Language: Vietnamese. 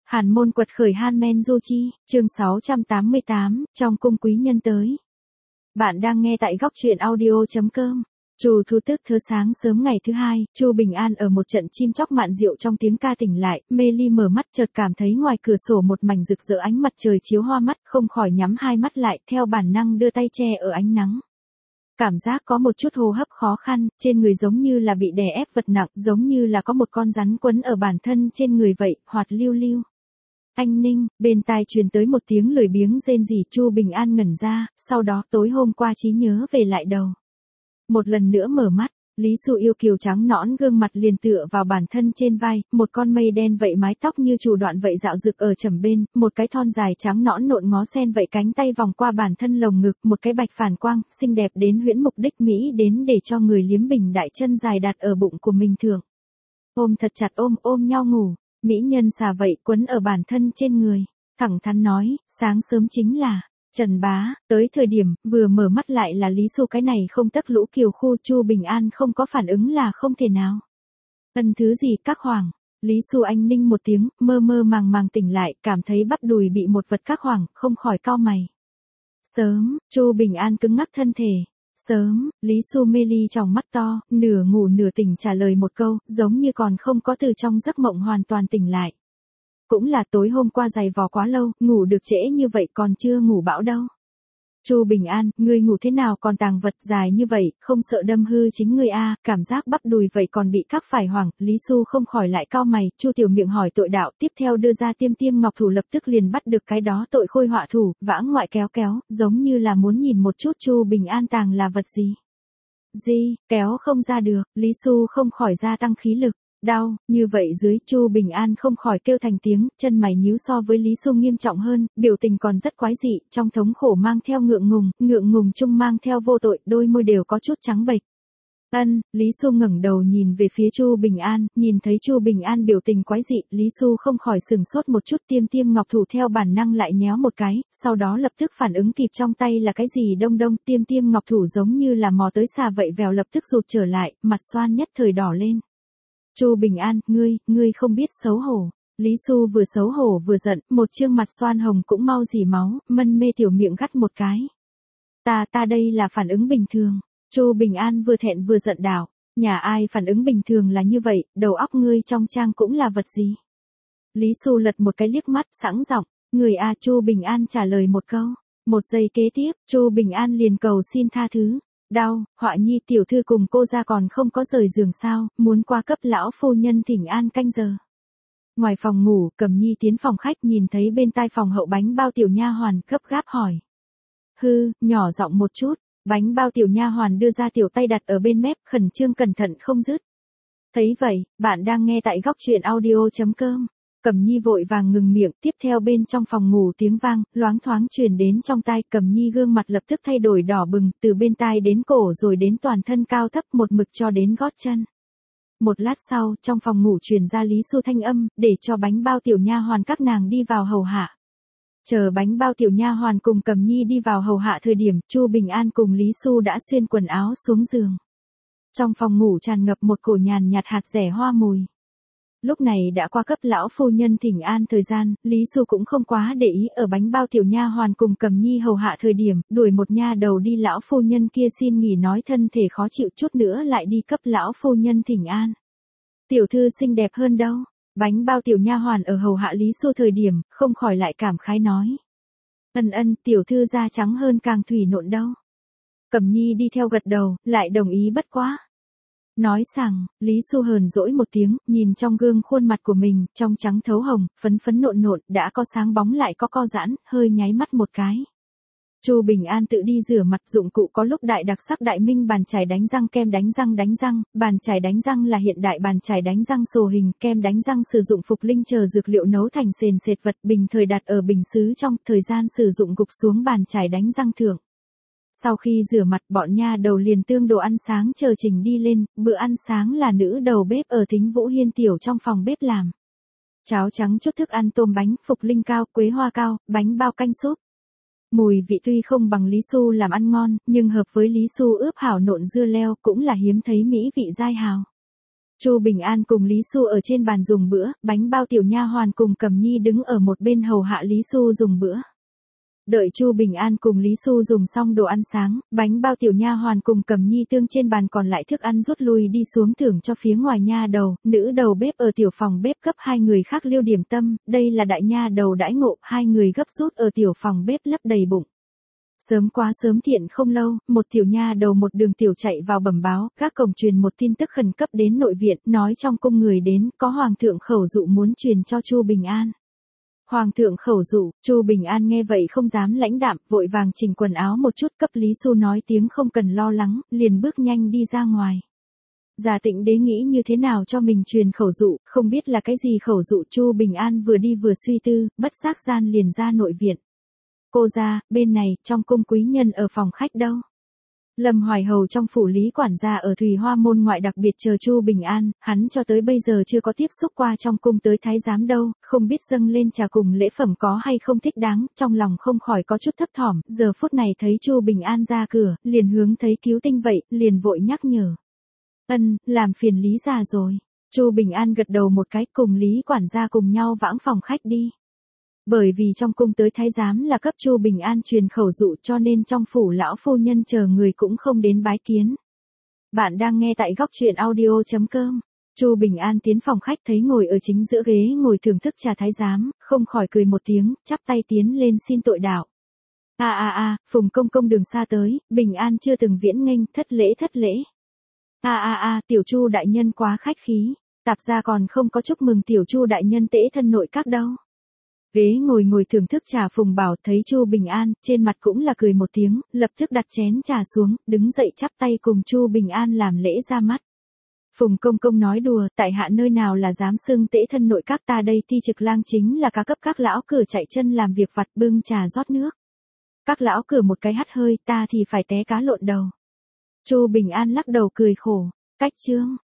Hàn môn quật khởi Hanmen Du Chi, chương 688, trong cung quý nhân tới. Bạn đang nghe tại góc truyện audio.com. Chu Thu Tức thơ sáng sớm ngày thứ hai, Chu Bình An ở một trận chim chóc mạn diệu trong tiếng ca tỉnh lại, mê ly mở mắt chợt cảm thấy ngoài cửa sổ một mảnh rực rỡ ánh mặt trời chiếu hoa mắt, không khỏi nhắm hai mắt lại, theo bản năng đưa tay che ở ánh nắng. Cảm giác có một chút hô hấp khó khăn, trên người giống như là bị đè ép vật nặng, giống như là có một con rắn quấn ở bản thân trên người vậy, hoạt lưu lưu. Anh Ninh, bên tai truyền tới một tiếng lười biếng rên rỉ. Chu Bình An ngẩn ra, sau đó tối hôm qua trí nhớ về lại đầu. Một lần nữa mở mắt, Lý Xu yêu kiều trắng nõn gương mặt liền tựa vào bản thân trên vai, một con mây đen vậy mái tóc như chủ đoạn vậy dạo rực ở chẩm bên, một cái thon dài trắng nõn nộn ngó sen vậy cánh tay vòng qua bản thân lồng ngực, một cái bạch phản quang, xinh đẹp đến huyễn mục đích mỹ đến để cho người liếm bình đại chân dài đặt ở bụng của mình thượng. Ôm thật chặt ôm nhau ngủ. Mỹ nhân xà vậy quấn ở bản thân trên người, thẳng thắn nói, sáng sớm chính là, Trần Bá, tới thời điểm, vừa mở mắt lại là Lý Xu cái này không tấc lũ kiều khu. Chu Bình An không có phản ứng là không thể nào. Ân thứ gì các hoàng, Lý Xu anh ninh một tiếng, mơ màng tỉnh lại, cảm thấy bắp đùi bị một vật các hoàng, không khỏi cau mày. Sớm, Chu Bình An cứng ngắc thân thể. Sớm, Lý Xu mê ly trong mắt to, nửa ngủ nửa tỉnh trả lời một câu, giống như còn không có từ trong giấc mộng hoàn toàn tỉnh lại. Cũng là tối hôm qua dày vò quá lâu, ngủ được trễ như vậy còn chưa ngủ bão đâu. Chu Bình An, ngươi ngủ thế nào còn tàng vật dài như vậy, không sợ đâm hư chính ngươi a? Cảm giác bắp đùi vậy còn bị các phải hoảng. Lý Xu không khỏi lại cau mày. Chu tiểu miệng hỏi tội đạo, tiếp theo đưa ra tiêm ngọc thủ, lập tức liền bắt được cái đó tội khôi họa thủ, vãng ngoại kéo, giống như là muốn nhìn một chút Chu Bình An tàng là vật gì. Kéo không ra được, Lý Xu không khỏi gia tăng khí lực. Đau, như vậy dưới, Chu Bình An không khỏi kêu thành tiếng, chân mày nhíu so với Lý Xu nghiêm trọng hơn, biểu tình còn rất quái dị, trong thống khổ mang theo ngượng ngùng chung mang theo vô tội, đôi môi đều có chút trắng bệch. Lý Xu ngẩng đầu nhìn về phía Chu Bình An, nhìn thấy Chu Bình An biểu tình quái dị, Lý Xu không khỏi sừng sốt một chút, tiêm ngọc thủ theo bản năng lại nhéo một cái, sau đó lập tức phản ứng kịp trong tay là cái gì đông, tiêm ngọc thủ giống như là mò tới xà vậy vèo lập tức rụt trở lại, mặt xoan nhất thời đỏ lên. Chu Bình An, ngươi không biết xấu hổ. Lý Xu vừa xấu hổ vừa giận, một trương mặt xoan hồng cũng mau dỉ máu, mân mê tiểu miệng gắt một cái. Ta đây là phản ứng bình thường. Chu Bình An vừa thẹn vừa giận đảo, nhà ai phản ứng bình thường là như vậy, đầu óc ngươi trong trang cũng là vật gì? Lý Xu lật một cái liếc mắt, sẵn giọng, người a. Chu Bình An trả lời một câu, một giây kế tiếp, Chu Bình An liền cầu xin tha thứ. Đau, Họa Nhi tiểu thư cùng cô ra còn không có rời giường sao, muốn qua cấp lão phu nhân thỉnh an canh giờ. Ngoài phòng ngủ, Cẩm Nhi tiến phòng khách nhìn thấy bên tai phòng hậu bánh bao tiểu nha hoàn, gấp gáp hỏi. Nhỏ giọng một chút, bánh bao tiểu nha hoàn đưa ra tiểu tay đặt ở bên mép, khẩn trương cẩn thận không dứt. Thấy vậy, bạn đang nghe tại góc truyện audio.com. Cẩm Nhi vội vàng ngừng miệng, tiếp theo bên trong phòng ngủ tiếng vang, loáng thoáng truyền đến trong tai. Cẩm Nhi gương mặt lập tức thay đổi đỏ bừng, từ bên tai đến cổ rồi đến toàn thân cao thấp một mực cho đến gót chân. Một lát sau, trong phòng ngủ truyền ra Lý Xu thanh âm, để cho bánh bao tiểu nha hoàn các nàng đi vào hầu hạ. Chờ bánh bao tiểu nha hoàn cùng Cẩm Nhi đi vào hầu hạ thời điểm, Chu Bình An cùng Lý Xu đã xuyên quần áo xuống giường. Trong phòng ngủ tràn ngập một cổ nhàn nhạt hạt dẻ hoa mùi. Lúc này đã qua cấp lão phu nhân thỉnh an thời gian, Lý Xu cũng không quá để ý, ở bánh bao tiểu nha hoàn cùng Cẩm Nhi hầu hạ thời điểm, đuổi một nha đầu đi lão phu nhân kia xin nghỉ nói thân thể khó chịu chút nữa lại đi cấp lão phu nhân thỉnh an. Tiểu thư xinh đẹp hơn đâu. Bánh bao tiểu nha hoàn ở hầu hạ Lý Xu thời điểm, không khỏi lại cảm khái nói. Tiểu thư da trắng hơn càng thủy nộn đâu. Cẩm Nhi đi theo gật đầu, lại đồng ý bất quá. Nói rằng, Lý Xu hờn dỗi một tiếng, nhìn trong gương khuôn mặt của mình, trong trắng thấu hồng, phấn nộn, đã có sáng bóng lại có co giãn, hơi nháy mắt một cái. Chu Bình An tự đi rửa mặt, dụng cụ có lúc đại đặc sắc đại minh bàn chải đánh răng, kem đánh răng, bàn chải đánh răng là hiện đại bàn chải đánh răng sồ hình, kem đánh răng sử dụng phục linh chờ dược liệu nấu thành sền sệt vật, bình thời đặt ở bình sứ trong, thời gian sử dụng gục xuống bàn chải đánh răng thượng. Sau khi rửa mặt, bọn nha đầu liền tương đồ ăn sáng chờ trình đi lên, bữa ăn sáng là nữ đầu bếp ở Thính Vũ Hiên tiểu trong phòng bếp làm. Cháo trắng chút thức ăn tôm bánh, phục linh cao, quế hoa cao, bánh bao canh súp. Mùi vị tuy không bằng Lý Xu làm ăn ngon, nhưng hợp với Lý Xu ướp hảo nộn dưa leo cũng là hiếm thấy mỹ vị dai hào. Chu Bình An cùng Lý Xu ở trên bàn dùng bữa, bánh bao tiểu nha hoàn cùng Cẩm Nhi đứng ở một bên hầu hạ Lý Xu dùng bữa. Đợi Chu Bình An cùng Lý Xu dùng xong đồ ăn sáng, bánh bao tiểu nha hoàn cùng Cẩm Nhi tương trên bàn còn lại thức ăn rút lui đi xuống thưởng cho phía ngoài nha đầu, nữ đầu bếp ở tiểu phòng bếp cấp hai người khác liêu điểm tâm, đây là đại nha đầu đãi ngộ, hai người gấp rút ở tiểu phòng bếp lấp đầy bụng. Sớm quá sớm thiện không lâu, một tiểu nha đầu một đường tiểu chạy vào bẩm báo, các cổng truyền một tin tức khẩn cấp đến nội viện, nói trong cung người đến, có hoàng thượng khẩu dụ muốn truyền cho Chu Bình An. Hoàng thượng khẩu dụ, Chu Bình An nghe vậy không dám lãnh đạm, vội vàng chỉnh quần áo một chút, cấp Lý Xu nói tiếng không cần lo lắng, liền bước nhanh đi ra ngoài. Già Tịnh Đế nghĩ như thế nào cho mình truyền khẩu dụ, không biết là cái gì khẩu dụ, Chu Bình An vừa đi vừa suy tư, bất giác gian liền ra nội viện. Cô ra, bên này, trong cung quý nhân ở phòng khách đâu? Lâm Hoài Hầu trong phủ Lý quản gia ở Thùy Hoa môn ngoại đặc biệt chờ Chu Bình An, hắn cho tới bây giờ chưa có tiếp xúc qua trong cung tới thái giám đâu, không biết dâng lên trà cùng lễ phẩm có hay không thích đáng, trong lòng không khỏi có chút thấp thỏm, giờ phút này thấy Chu Bình An ra cửa, liền hướng thấy cứu tinh vậy, liền vội nhắc nhở. Làm phiền Lý già rồi. Chu Bình An gật đầu một cái, cùng Lý quản gia cùng nhau vãng phòng khách đi. Bởi vì trong cung tới thái giám là cấp Chu Bình An truyền khẩu dụ cho nên trong phủ lão phu nhân chờ người cũng không đến bái kiến. Bạn đang nghe tại góc truyện audio.com. Chu Bình An tiến phòng khách thấy ngồi ở chính giữa ghế ngồi thưởng thức trà thái giám, không khỏi cười một tiếng, chắp tay tiến lên xin tội đạo. Phùng công công đường xa tới, Bình An chưa từng viễn nghênh, thất lễ. Tiểu Chu đại nhân quá khách khí, tạp gia còn không có chúc mừng tiểu Chu đại nhân tễ thân nội các đâu. Ghế ngồi thưởng thức trà Phùng Bảo thấy Chu Bình An, trên mặt cũng là cười một tiếng, lập tức đặt chén trà xuống, đứng dậy chắp tay cùng Chu Bình An làm lễ ra mắt. Phùng công công nói đùa, tại hạ nơi nào là dám xưng tễ thân nội các, ta đây Ti Trực Lang chính là cá cấp các lão cửa chạy chân làm việc vặt bưng trà rót nước. Các lão cửa một cái hắt hơi, ta thì phải té cá lộn đầu. Chu Bình An lắc đầu cười khổ, cách chương.